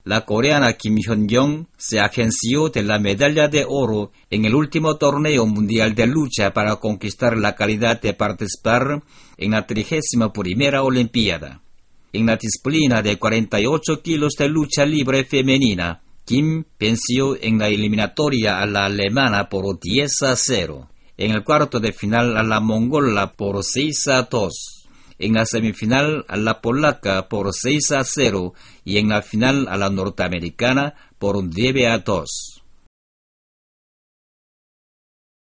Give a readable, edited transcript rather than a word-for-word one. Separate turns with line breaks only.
la coreana Kim Hyun-kyung se agenció de la medalla de oro en el último torneo mundial de lucha para conquistar la calidad de participar en la 31ª Olimpiada. En la disciplina de 48 kilos de lucha libre femenina, Kim venció en la eliminatoria a la alemana por 10-0, en el cuarto de final a la mongola por 6-2, en la semifinal a la polaca por 6-0 y en la final a la norteamericana por 9-2.